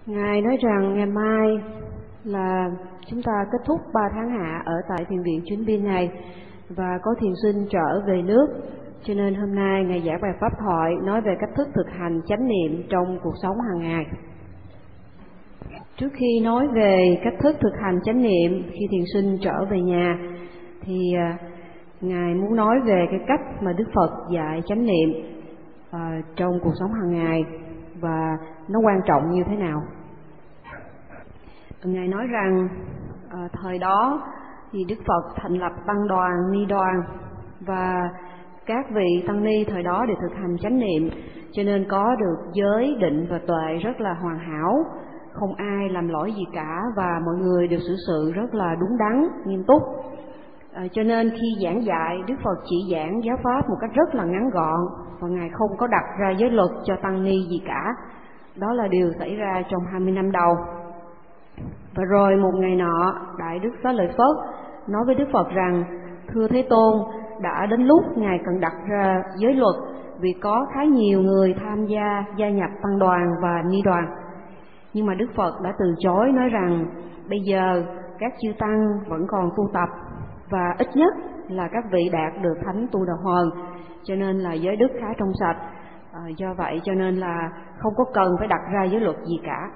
Ngài nói rằng ngày mai là chúng ta kết thúc 3 tháng hạ ở tại thiền viện Chuyến Biên này và có thiền sinh trở về nước. Cho nên hôm nay Ngài giảng bài pháp thoại nói về cách thức thực hành chánh niệm trong cuộc sống hàng ngày. Trước khi nói về cách thức thực hành chánh niệm khi thiền sinh trở về nhà thì Ngài muốn nói về cái cách mà Đức Phật dạy chánh niệm trong cuộc sống hàng ngày và nó quan trọng như thế nào. Ngài nói rằng thời đó thì Đức Phật thành lập tăng đoàn, ni đoàn và các vị tăng ni thời đó để thực hành chánh niệm, cho nên có được giới, định và tuệ rất là hoàn hảo, không ai làm lỗi gì cả và mọi người đều xử sự rất là đúng đắn, nghiêm túc. Cho nên khi giảng dạy, Đức Phật chỉ giảng giáo pháp một cách rất là ngắn gọn và Ngài không có đặt ra giới luật cho tăng ni gì cả. Đó là điều xảy ra trong 20 năm đầu. Và rồi một ngày nọ, Đại Đức Xá Lợi Phất nói với Đức Phật rằng: thưa Thế Tôn, đã đến lúc Ngài cần đặt ra giới luật vì có khá nhiều người tham gia nhập tăng đoàn và ni đoàn. Nhưng mà Đức Phật đã từ chối, nói rằng bây giờ các chư tăng vẫn còn tu tập và ít nhất là các vị đạt được thánh tu đà hoàn, cho nên là giới đức khá trong sạch. Do vậy cho nên là không có cần phải đặt ra giới luật gì cả.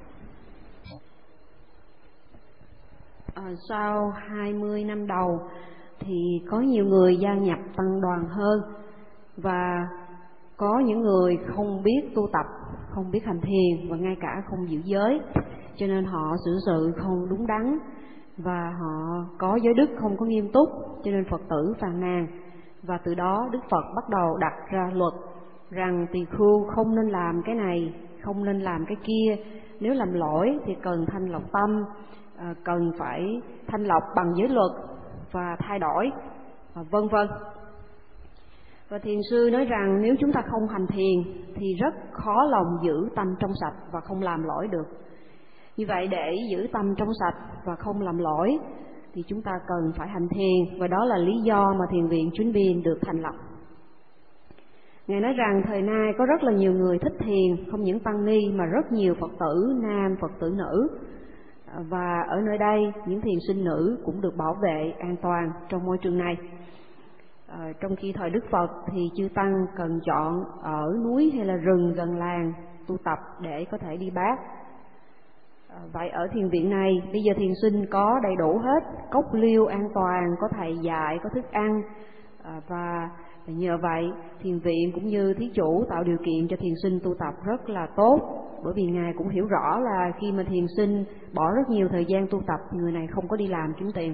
Sau 20 năm đầu thì có nhiều người gia nhập tăng đoàn hơn và có những người không biết tu tập, không biết hành thiền và ngay cả không giữ giới, cho nên họ xử sự không đúng đắn và họ có giới đức không có nghiêm túc, cho nên Phật tử phàn nàn. Và từ đó Đức Phật bắt đầu đặt ra luật rằng tỳ khưu không nên làm cái này, không nên làm cái kia, nếu làm lỗi thì cần thanh lọc tâm, cần phải thanh lọc bằng giới luật và thay đổi, vân vân. Và thiền sư nói rằng nếu chúng ta không hành thiền thì rất khó lòng giữ tâm trong sạch và không làm lỗi được. Như vậy để giữ tâm trong sạch và không làm lỗi thì chúng ta cần phải hành thiền, và đó là lý do mà thiền viện Chuyến Biên được thành lập. Ngài nói rằng thời nay có rất là nhiều người thích thiền, không những tăng ni mà rất nhiều Phật tử nam, Phật tử nữ. Và ở nơi đây những thiền sinh nữ cũng được bảo vệ an toàn trong môi trường này. Trong khi thời Đức Phật thì chư tăng cần chọn ở núi hay là rừng gần làng tu tập để có thể đi bát. Vậy ở thiền viện này bây giờ thiền sinh có đầy đủ hết, cốc liêu an toàn, có thầy dạy, có thức ăn, và nhờ vậy thiền viện cũng như thí chủ tạo điều kiện cho thiền sinh tu tập rất là tốt. Bởi vì Ngài cũng hiểu rõ là khi mà thiền sinh bỏ rất nhiều thời gian tu tập, người này không có đi làm kiếm tiền.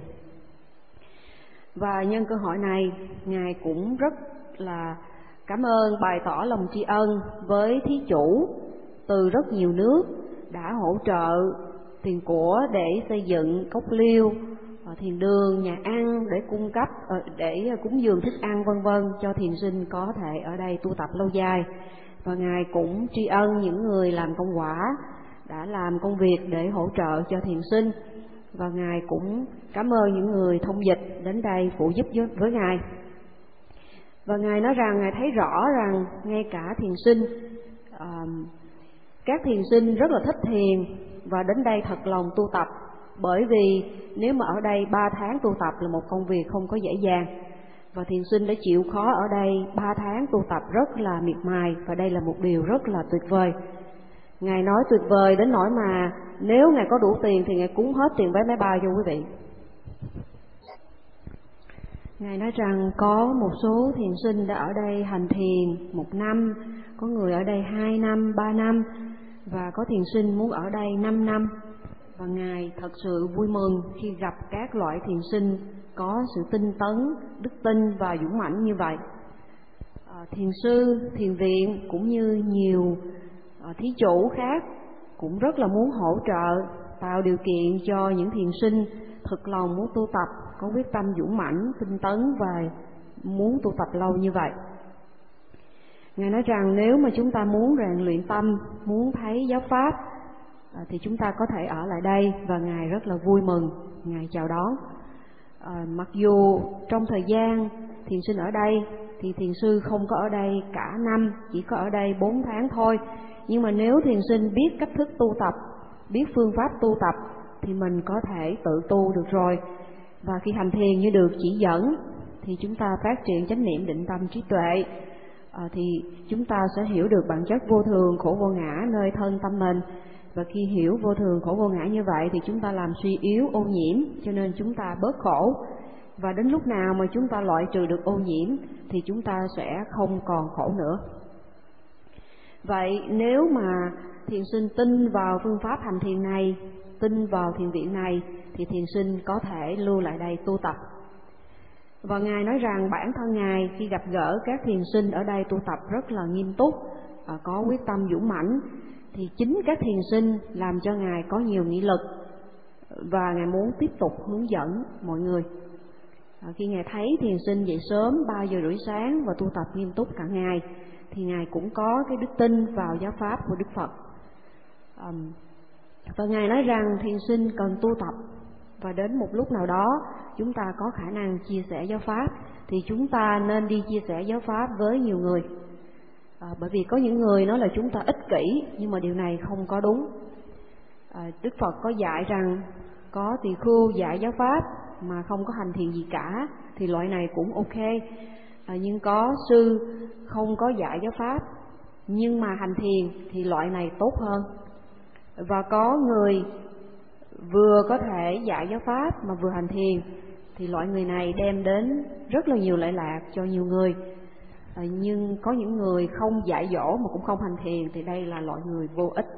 Và nhân cơ hội này, Ngài cũng rất là cảm ơn, bày tỏ lòng tri ân với thí chủ từ rất nhiều nước đã hỗ trợ tiền của để xây dựng cốc liêu, thiền đường, nhà ăn để cung cấp, để cúng dường thức ăn vân vân cho thiền sinh có thể ở đây tu tập lâu dài. Và Ngài cũng tri ân những người làm công quả đã làm công việc để hỗ trợ cho thiền sinh, và Ngài cũng cảm ơn những người thông dịch đến đây phụ giúp với Ngài. Và Ngài nói rằng Ngài thấy rõ rằng ngay cả thiền sinh, các thiền sinh rất là thích thiền và đến đây thật lòng tu tập, bởi vì nếu mà ở đây 3 tháng tu tập là một công việc không có dễ dàng, và thiền sinh đã chịu khó ở đây 3 tháng tu tập rất là miệt mài, và đây là một điều rất là tuyệt vời. Ngài nói tuyệt vời đến nỗi mà nếu Ngài có đủ tiền thì Ngài cúng hết tiền vé máy bay cho quý vị. Ngài nói rằng có một số thiền sinh đã ở đây hành thiền 1 năm, có người ở đây 2 năm, 3 năm, và có thiền sinh muốn ở đây 5 năm. Và Ngài thật sự vui mừng khi gặp các loại thiền sinh có sự tinh tấn, đức tin và dũng mãnh như vậy. Thiền sư, thiền viện cũng như nhiều thí chủ khác cũng rất là muốn hỗ trợ, tạo điều kiện cho những thiền sinh thực lòng muốn tu tập, có quyết tâm dũng mãnh, tinh tấn và muốn tu tập lâu như vậy. Ngài nói rằng nếu mà chúng ta muốn rèn luyện tâm, muốn thấy giáo pháp thì chúng ta có thể ở lại đây, và Ngài rất là vui mừng, Ngài chào đón. Mặc dù trong thời gian thiền sinh ở đây thì thiền sư không có ở đây cả năm, chỉ có ở đây 4 tháng thôi, Nhưng mà nếu thiền sinh biết cách thức tu tập, biết phương pháp tu tập thì mình có thể tự tu được rồi. Và khi hành thiền như được chỉ dẫn thì chúng ta phát triển chánh niệm, định tâm, trí tuệ, thì chúng ta sẽ hiểu được bản chất vô thường, khổ vô ngã nơi thân tâm mình. Và khi hiểu vô thường, khổ vô ngã như vậy thì chúng ta làm suy yếu ô nhiễm, cho nên chúng ta bớt khổ. Và đến lúc nào mà chúng ta loại trừ được ô nhiễm thì chúng ta sẽ không còn khổ nữa. Vậy nếu mà thiền sinh tin vào phương pháp hành thiền này, tin vào thiền viện này, thì thiền sinh có thể lưu lại đây tu tập. Và Ngài nói rằng bản thân Ngài khi gặp gỡ các thiền sinh ở đây tu tập rất là nghiêm túc, có quyết tâm dũng mãnh, thì chính các thiền sinh làm cho Ngài có nhiều nghị lực và Ngài muốn tiếp tục hướng dẫn mọi người. Khi Ngài thấy thiền sinh dậy sớm 3 giờ rưỡi sáng và tu tập nghiêm túc cả ngày thì Ngài cũng có cái đức tin vào giáo pháp của Đức Phật. Và Ngài nói rằng thiền sinh cần tu tập, và đến một lúc nào đó chúng ta có khả năng chia sẻ giáo pháp thì chúng ta nên đi chia sẻ giáo pháp với nhiều người. Bởi vì có những người nói là chúng ta ích kỷ, nhưng mà điều này không có đúng. Đức Phật có dạy rằng có tỳ khưu dạy giáo pháp mà không có hành thiền gì cả thì loại này cũng ok. Nhưng có sư không có dạy giáo pháp nhưng mà hành thiền thì loại này tốt hơn. Và có người vừa có thể dạy giáo pháp mà vừa hành thiền thì loại người này đem đến rất là nhiều lợi lạc cho nhiều người. Nhưng có những người không dạy dỗ mà cũng không hành thiền thì đây là loại người vô ích.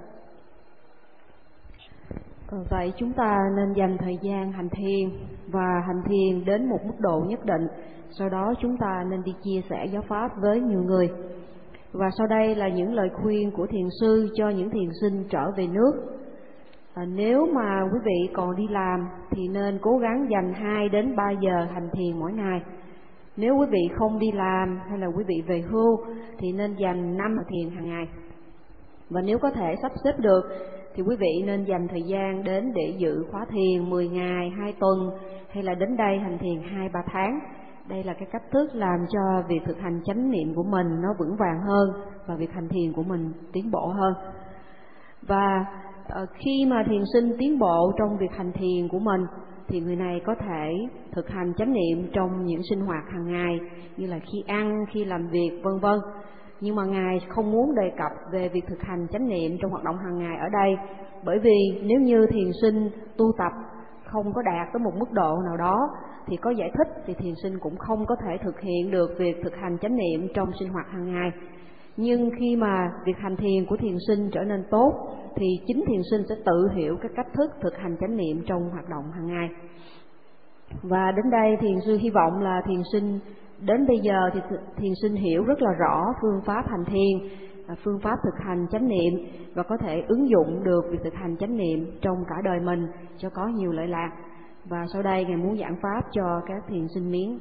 Vậy chúng ta nên dành thời gian hành thiền, và hành thiền đến một mức độ nhất định, sau đó chúng ta nên đi chia sẻ giáo pháp với nhiều người. Và sau đây là những lời khuyên của thiền sư cho những thiền sinh trở về nước. Nếu mà quý vị còn đi làm thì nên cố gắng dành 2 đến 3 giờ hành thiền mỗi ngày. Nếu quý vị không đi làm hay là quý vị về hưu thì nên dành 5 giờ thiền hàng ngày. Và nếu có thể sắp xếp được thì quý vị nên dành thời gian đến để dự khóa thiền 10 ngày, 2 tuần, hay là đến đây hành thiền 2-3 tháng. Đây là cái cách thức làm cho việc thực hành chánh niệm của mình nó vững vàng hơn và việc hành thiền của mình tiến bộ hơn. Và khi mà thiền sinh tiến bộ trong việc hành thiền của mình thì người này có thể thực hành chánh niệm trong những sinh hoạt hàng ngày như là khi ăn, khi làm việc, vân vân. Nhưng mà Ngài không muốn đề cập về việc thực hành chánh niệm trong hoạt động hàng ngày ở đây, bởi vì nếu như thiền sinh tu tập không có đạt tới một mức độ nào đó thì có giải thích thì thiền sinh cũng không có thể thực hiện được việc thực hành chánh niệm trong sinh hoạt hàng ngày. Nhưng khi mà việc hành thiền của thiền sinh trở nên tốt thì chính thiền sinh sẽ tự hiểu cái cách thức thực hành chánh niệm trong hoạt động hàng ngày. Và đến đây thiền sư hy vọng là thiền sinh đến bây giờ thì thiền sinh hiểu rất là rõ phương pháp hành thiền, phương pháp thực hành chánh niệm, và có thể ứng dụng được việc thực hành chánh niệm trong cả đời mình cho có nhiều lợi lạc. Và sau đây Ngài muốn giảng pháp cho các thiền sinh miến.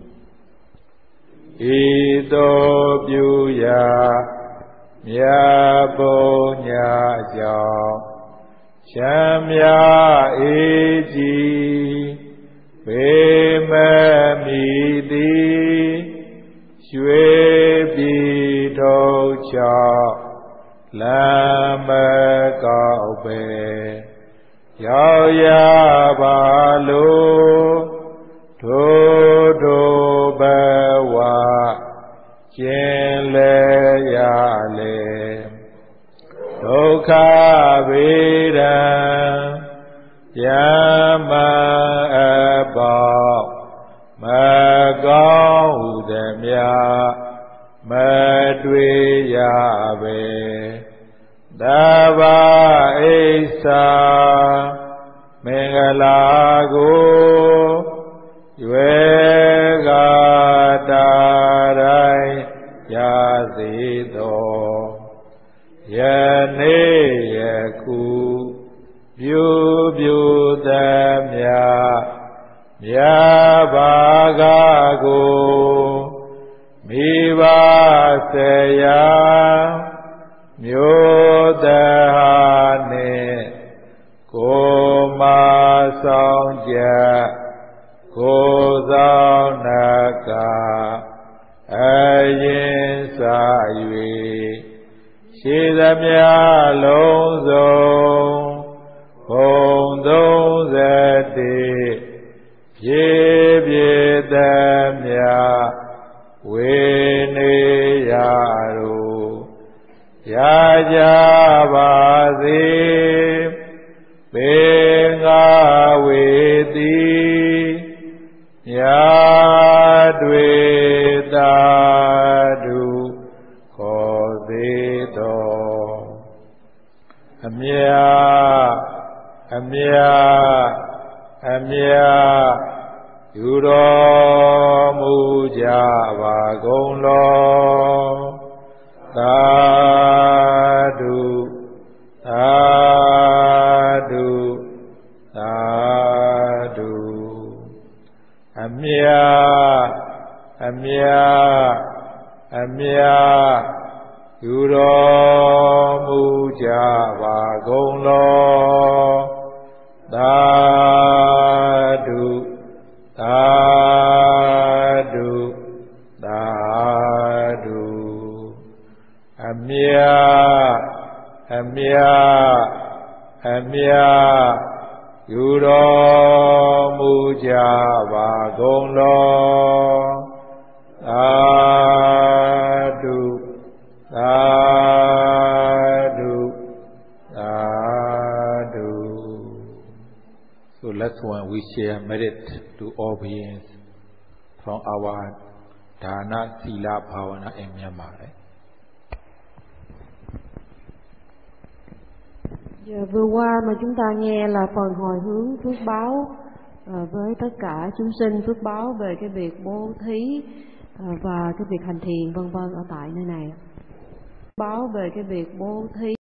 Ito Pyuya Mya Bo Nya Chao Cham Ya E Ji Bê Mê Mi Ti Xuê Bi Đô Chao La Mê Cao Bê Yao Ya Ba Lô Thô Đô Bê Wa Chên Lê Ya Lê Đô Kha Bê Đăng Ya Ma A Bảo Ma Cao Đêm Ya Ma Duy Ya Bê Đa Ba Ê Sa Mengala Go Yue Ga Da Rai Ya Di Do Ya Ne Ya Ku Byu Byu Da Mya Mya Ba Ga Go Mi Ba Se Ya Myo Da Ha Ne Cô Ma Song Ja Cô Giao Na Ca A Yin Sa Yue ရှိသမျှလုံးစုံဘုံ31ဖြည့်ပြည့်သမျှဝေနေရတို့ရကြပါစေပေငါဝေတိမြာတွေတာတုခေါ်သေးတော်အမြအမြအမြယူတော်မူကြပါကုန်လောသာဓုသာဓုသာဓုအမြအမြအမြယူတော်မူကြပါကုန်လောသာဓုသာဓုသာဓုအမြအမြအမြယူတော်မူကြပါကုန်လောသာဓုသာဓုသာဓု So let's when we share merit to all beings from our Dana Sila Bhavana in Myanmar. Giờ vừa qua mà chúng ta nghe là phần hồi hướng phước báo với tất cả chúng sinh, phước báo về cái việc bố thí và cái việc hành thiền vân vân ở tại nơi này. Báo về cái việc bố thí